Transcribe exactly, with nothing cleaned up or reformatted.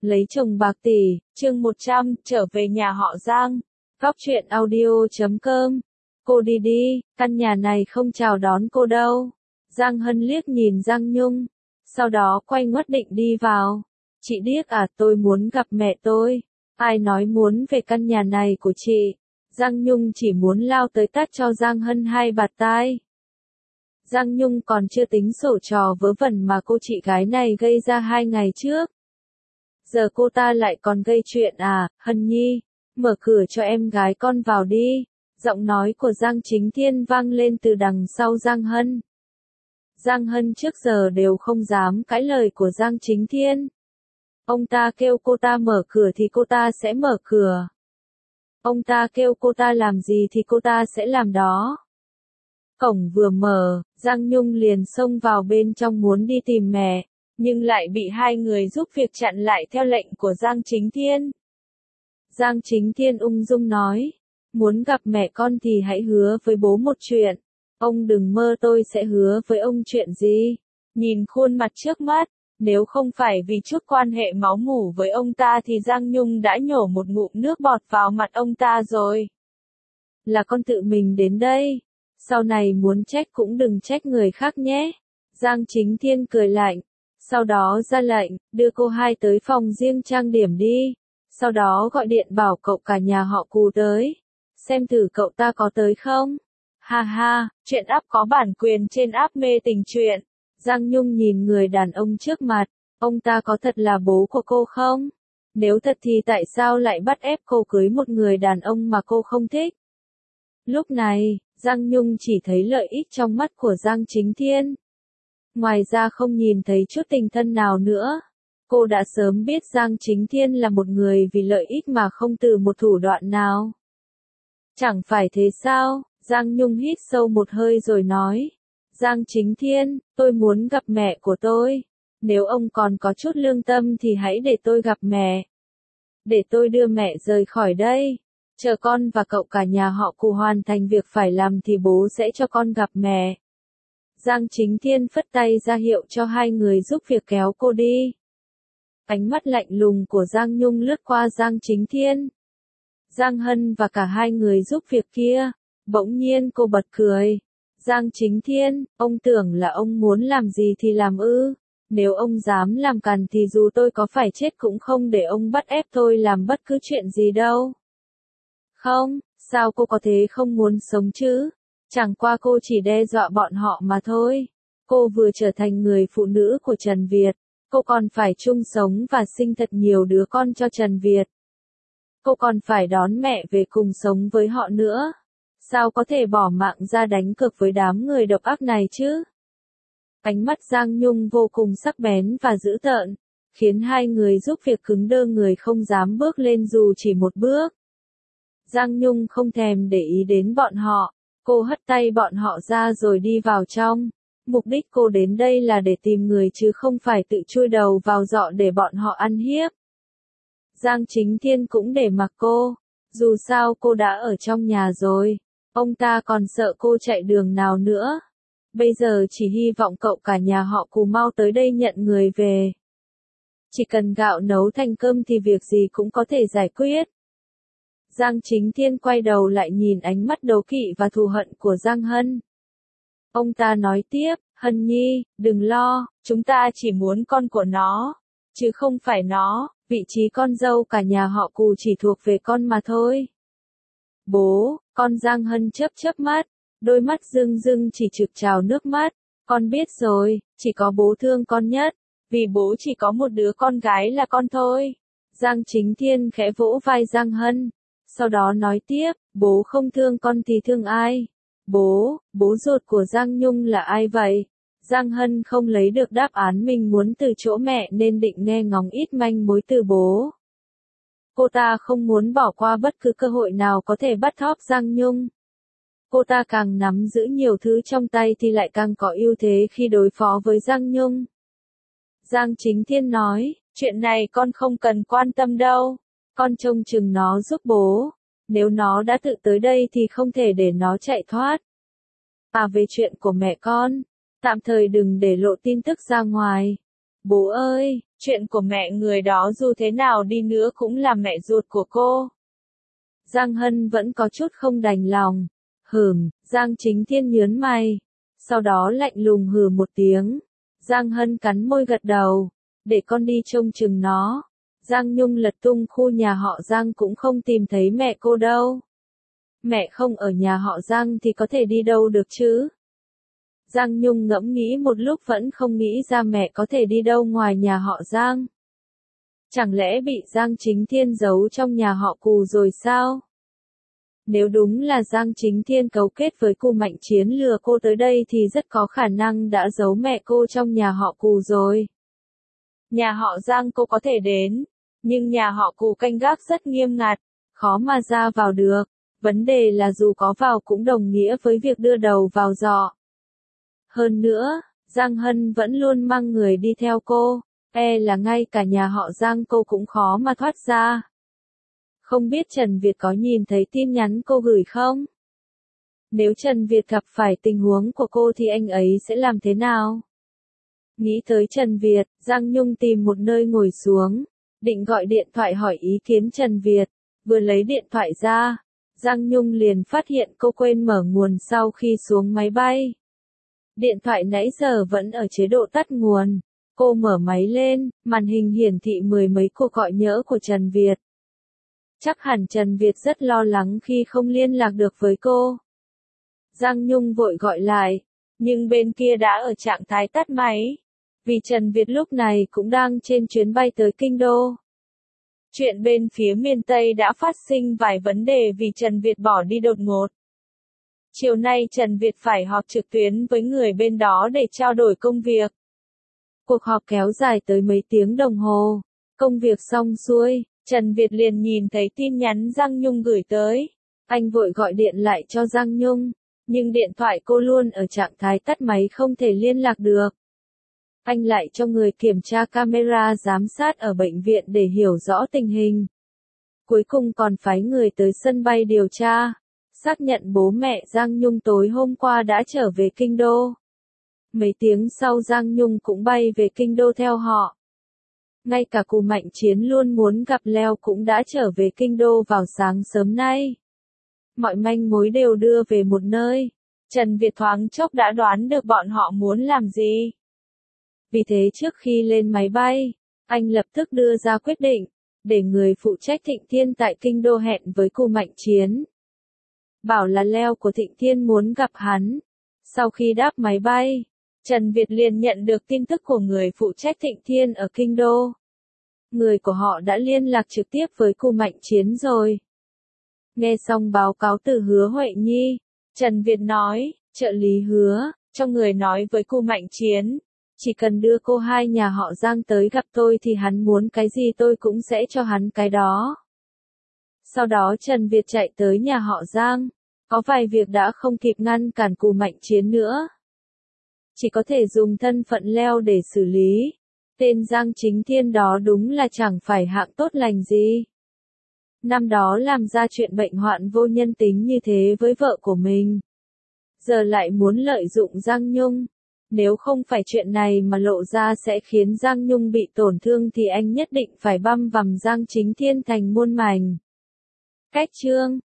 Lấy chồng bạc tỷ, chương một trăm, trở về nhà họ Giang. Góc truyện audio chấm com. Cô đi đi, căn nhà này không chào đón cô đâu. Giang Hân liếc nhìn Giang Nhung, sau đó quay ngoắt định đi vào. Chị điếc à, tôi muốn gặp mẹ tôi. Ai nói muốn về căn nhà này của chị? Giang Nhung chỉ muốn lao tới tát cho Giang Hân hai bạt tai. Giang Nhung còn chưa tính sổ trò vớ vẩn mà cô chị gái này gây ra hai ngày trước. Giờ cô ta lại còn gây chuyện à? Hân Nhi, mở cửa cho em gái con vào đi. Giọng nói của Giang Chính Thiên vang lên từ đằng sau Giang Hân. Giang Hân trước giờ đều không dám cãi lời của Giang Chính Thiên. Ông ta kêu cô ta mở cửa thì cô ta sẽ mở cửa. Ông ta kêu cô ta làm gì thì cô ta sẽ làm đó. Cổng vừa mở, Giang Nhung liền xông vào bên trong muốn đi tìm mẹ, nhưng lại bị hai người giúp việc chặn lại theo lệnh của Giang Chính Thiên. Giang Chính Thiên ung dung nói, muốn gặp mẹ con thì hãy hứa với bố một chuyện. Ông đừng mơ tôi sẽ hứa với ông chuyện gì. Nhìn khuôn mặt trước mắt, nếu không phải vì chút quan hệ máu mủ với ông ta thì Giang Nhung đã nhổ một ngụm nước bọt vào mặt ông ta rồi. Là con tự mình đến đây. Sau này muốn trách cũng đừng trách người khác nhé. Giang Chính Thiên cười lạnh. Sau đó ra lệnh, đưa cô hai tới phòng riêng trang điểm đi. Sau đó gọi điện bảo cậu cả nhà họ Cù tới. Xem thử cậu ta có tới không? Ha ha, chuyện app có bản quyền trên app mê tình truyện. Giang Nhung nhìn người đàn ông trước mặt. Ông ta có thật là bố của cô không? Nếu thật thì tại sao lại bắt ép cô cưới một người đàn ông mà cô không thích? Lúc này, Giang Nhung chỉ thấy lợi ích trong mắt của Giang Chính Thiên. Ngoài ra không nhìn thấy chút tình thân nào nữa. Cô đã sớm biết Giang Chính Thiên là một người vì lợi ích mà không từ một thủ đoạn nào. Chẳng phải thế sao? Giang Nhung hít sâu một hơi rồi nói. Giang Chính Thiên, tôi muốn gặp mẹ của tôi. Nếu ông còn có chút lương tâm thì hãy để tôi gặp mẹ. Để tôi đưa mẹ rời khỏi đây. Chờ con và cậu cả nhà họ Cù hoàn thành việc phải làm thì bố sẽ cho con gặp mẹ. Giang Chính Thiên phất tay ra hiệu cho hai người giúp việc kéo cô đi. Ánh mắt lạnh lùng của Giang Nhung lướt qua Giang Chính Thiên, Giang Hân và cả hai người giúp việc kia. Bỗng nhiên cô bật cười. Giang Chính Thiên, ông tưởng là ông muốn làm gì thì làm ư? Nếu ông dám làm càn thì dù tôi có phải chết cũng không để ông bắt ép tôi làm bất cứ chuyện gì đâu. Không, sao cô có thể không muốn sống chứ? Chẳng qua cô chỉ đe dọa bọn họ mà thôi. Cô vừa trở thành người phụ nữ của Trần Việt, cô còn phải chung sống và sinh thật nhiều đứa con cho Trần Việt. Cô còn phải đón mẹ về cùng sống với họ nữa. Sao có thể bỏ mạng ra đánh cược với đám người độc ác này chứ? Ánh mắt Giang Nhung vô cùng sắc bén và dữ tợn, khiến hai người giúp việc cứng đơ người không dám bước lên dù chỉ một bước. Giang Nhung không thèm để ý đến bọn họ, cô hất tay bọn họ ra rồi đi vào trong. Mục đích cô đến đây là để tìm người chứ không phải tự chui đầu vào giọ để bọn họ ăn hiếp. Giang Chính Thiên cũng để mặc cô, dù sao cô đã ở trong nhà rồi, ông ta còn sợ cô chạy đường nào nữa. Bây giờ chỉ hy vọng cậu cả nhà họ Cù mau tới đây nhận người về. Chỉ cần gạo nấu thành cơm thì việc gì cũng có thể giải quyết. Giang Chính Thiên quay đầu lại nhìn ánh mắt đố kỵ và thù hận của Giang Hân. Ông ta nói tiếp, Hân Nhi, đừng lo, chúng ta chỉ muốn con của nó, chứ không phải nó, vị trí con dâu cả nhà họ Cù chỉ thuộc về con mà thôi. Bố, con Giang Hân chớp chớp mắt, đôi mắt rưng rưng chỉ trực trào nước mắt, con biết rồi, chỉ có bố thương con nhất, vì bố chỉ có một đứa con gái là con thôi. Giang Chính Thiên khẽ vỗ vai Giang Hân, sau đó nói tiếp, bố không thương con thì thương ai? Bố, bố ruột của Giang Nhung là ai vậy? Giang Hân không lấy được đáp án mình muốn từ chỗ mẹ nên định nghe ngóng ít manh mối từ bố. Cô ta không muốn bỏ qua bất cứ cơ hội nào có thể bắt thóp Giang Nhung. Cô ta càng nắm giữ nhiều thứ trong tay thì lại càng có ưu thế khi đối phó với Giang Nhung. Giang Chính Thiên nói, chuyện này con không cần quan tâm đâu. Con trông chừng nó giúp bố. Nếu nó đã tự tới đây thì không thể để nó chạy thoát. À về chuyện của mẹ con, tạm thời đừng để lộ tin tức ra ngoài. Bố ơi, chuyện của mẹ người đó dù thế nào đi nữa cũng là mẹ ruột của cô. Giang Hân vẫn có chút không đành lòng. Hửm, Giang Chính Thiên nhớn mày. Sau đó lạnh lùng hừ một tiếng. Giang Hân cắn môi gật đầu. Để con đi trông chừng nó. Giang Nhung lật tung khu nhà họ Giang cũng không tìm thấy mẹ cô đâu. Mẹ không ở nhà họ Giang thì có thể đi đâu được chứ? Giang Nhung ngẫm nghĩ một lúc vẫn không nghĩ ra mẹ có thể đi đâu ngoài nhà họ Giang. Chẳng lẽ bị Giang Chính Thiên giấu trong nhà họ Cù rồi sao? Nếu đúng là Giang Chính Thiên cấu kết với Cù Mạnh Chiến lừa cô tới đây thì rất có khả năng đã giấu mẹ cô trong nhà họ Cù rồi. Nhà họ Giang cô có thể đến, nhưng nhà họ Cù canh gác rất nghiêm ngặt, khó mà ra vào được. Vấn đề là dù có vào cũng đồng nghĩa với việc đưa đầu vào giỏ. Hơn nữa, Giang Hân vẫn luôn mang người đi theo cô, e là ngay cả nhà họ Giang cô cũng khó mà thoát ra. Không biết Trần Việt có nhìn thấy tin nhắn cô gửi không? Nếu Trần Việt gặp phải tình huống của cô thì anh ấy sẽ làm thế nào? Nghĩ tới Trần Việt, Giang Nhung tìm một nơi ngồi xuống, định gọi điện thoại hỏi ý kiến Trần Việt, vừa lấy điện thoại ra, Giang Nhung liền phát hiện cô quên mở nguồn sau khi xuống máy bay. Điện thoại nãy giờ vẫn ở chế độ tắt nguồn. Cô mở máy lên, màn hình hiển thị mười mấy cuộc gọi nhỡ của Trần Việt. Chắc hẳn Trần Việt rất lo lắng khi không liên lạc được với cô. Giang Nhung vội gọi lại, nhưng bên kia đã ở trạng thái tắt máy, vì Trần Việt lúc này cũng đang trên chuyến bay tới Kinh Đô. Chuyện bên phía miền Tây đã phát sinh vài vấn đề vì Trần Việt bỏ đi đột ngột. Chiều nay Trần Việt phải họp trực tuyến với người bên đó để trao đổi công việc. Cuộc họp kéo dài tới mấy tiếng đồng hồ. Công việc xong xuôi, Trần Việt liền nhìn thấy tin nhắn Giang Nhung gửi tới. Anh vội gọi điện lại cho Giang Nhung, nhưng điện thoại cô luôn ở trạng thái tắt máy không thể liên lạc được. Anh lại cho người kiểm tra camera giám sát ở bệnh viện để hiểu rõ tình hình. Cuối cùng còn phái người tới sân bay điều tra, xác nhận bố mẹ Giang Nhung tối hôm qua đã trở về Kinh Đô. Mấy tiếng sau Giang Nhung cũng bay về Kinh Đô theo họ. Ngay cả Cù Mạnh Chiến luôn muốn gặp Leo cũng đã trở về Kinh Đô vào sáng sớm nay. Mọi manh mối đều đưa về một nơi. Trần Việt thoáng chốc đã đoán được bọn họ muốn làm gì. Vì thế trước khi lên máy bay, anh lập tức đưa ra quyết định, để người phụ trách Thịnh Thiên tại Kinh Đô hẹn với Cù Mạnh Chiến. Bảo là Leo của Thịnh Thiên muốn gặp hắn. Sau khi đáp máy bay, Trần Việt liền nhận được tin tức của người phụ trách Thịnh Thiên ở Kinh Đô. Người của họ đã liên lạc trực tiếp với Cù Mạnh Chiến rồi. Nghe xong báo cáo từ Hứa Huệ Nhi, Trần Việt nói, trợ lý Hứa, cho người nói với Cù Mạnh Chiến, chỉ cần đưa cô hai nhà họ Giang tới gặp tôi thì hắn muốn cái gì tôi cũng sẽ cho hắn cái đó. Sau đó Trần Việt chạy tới nhà họ Giang, có vài việc đã không kịp ngăn cản Cù Mạnh Chiến nữa. Chỉ có thể dùng thân phận Leo để xử lý. Tên Giang Chính Thiên đó đúng là chẳng phải hạng tốt lành gì. Năm đó làm ra chuyện bệnh hoạn vô nhân tính như thế với vợ của mình. Giờ lại muốn lợi dụng Giang Nhung. Nếu không phải chuyện này mà lộ ra sẽ khiến Giang Nhung bị tổn thương thì anh nhất định phải băm vằm Giang Chính Thiên thành muôn mảnh. Cách chương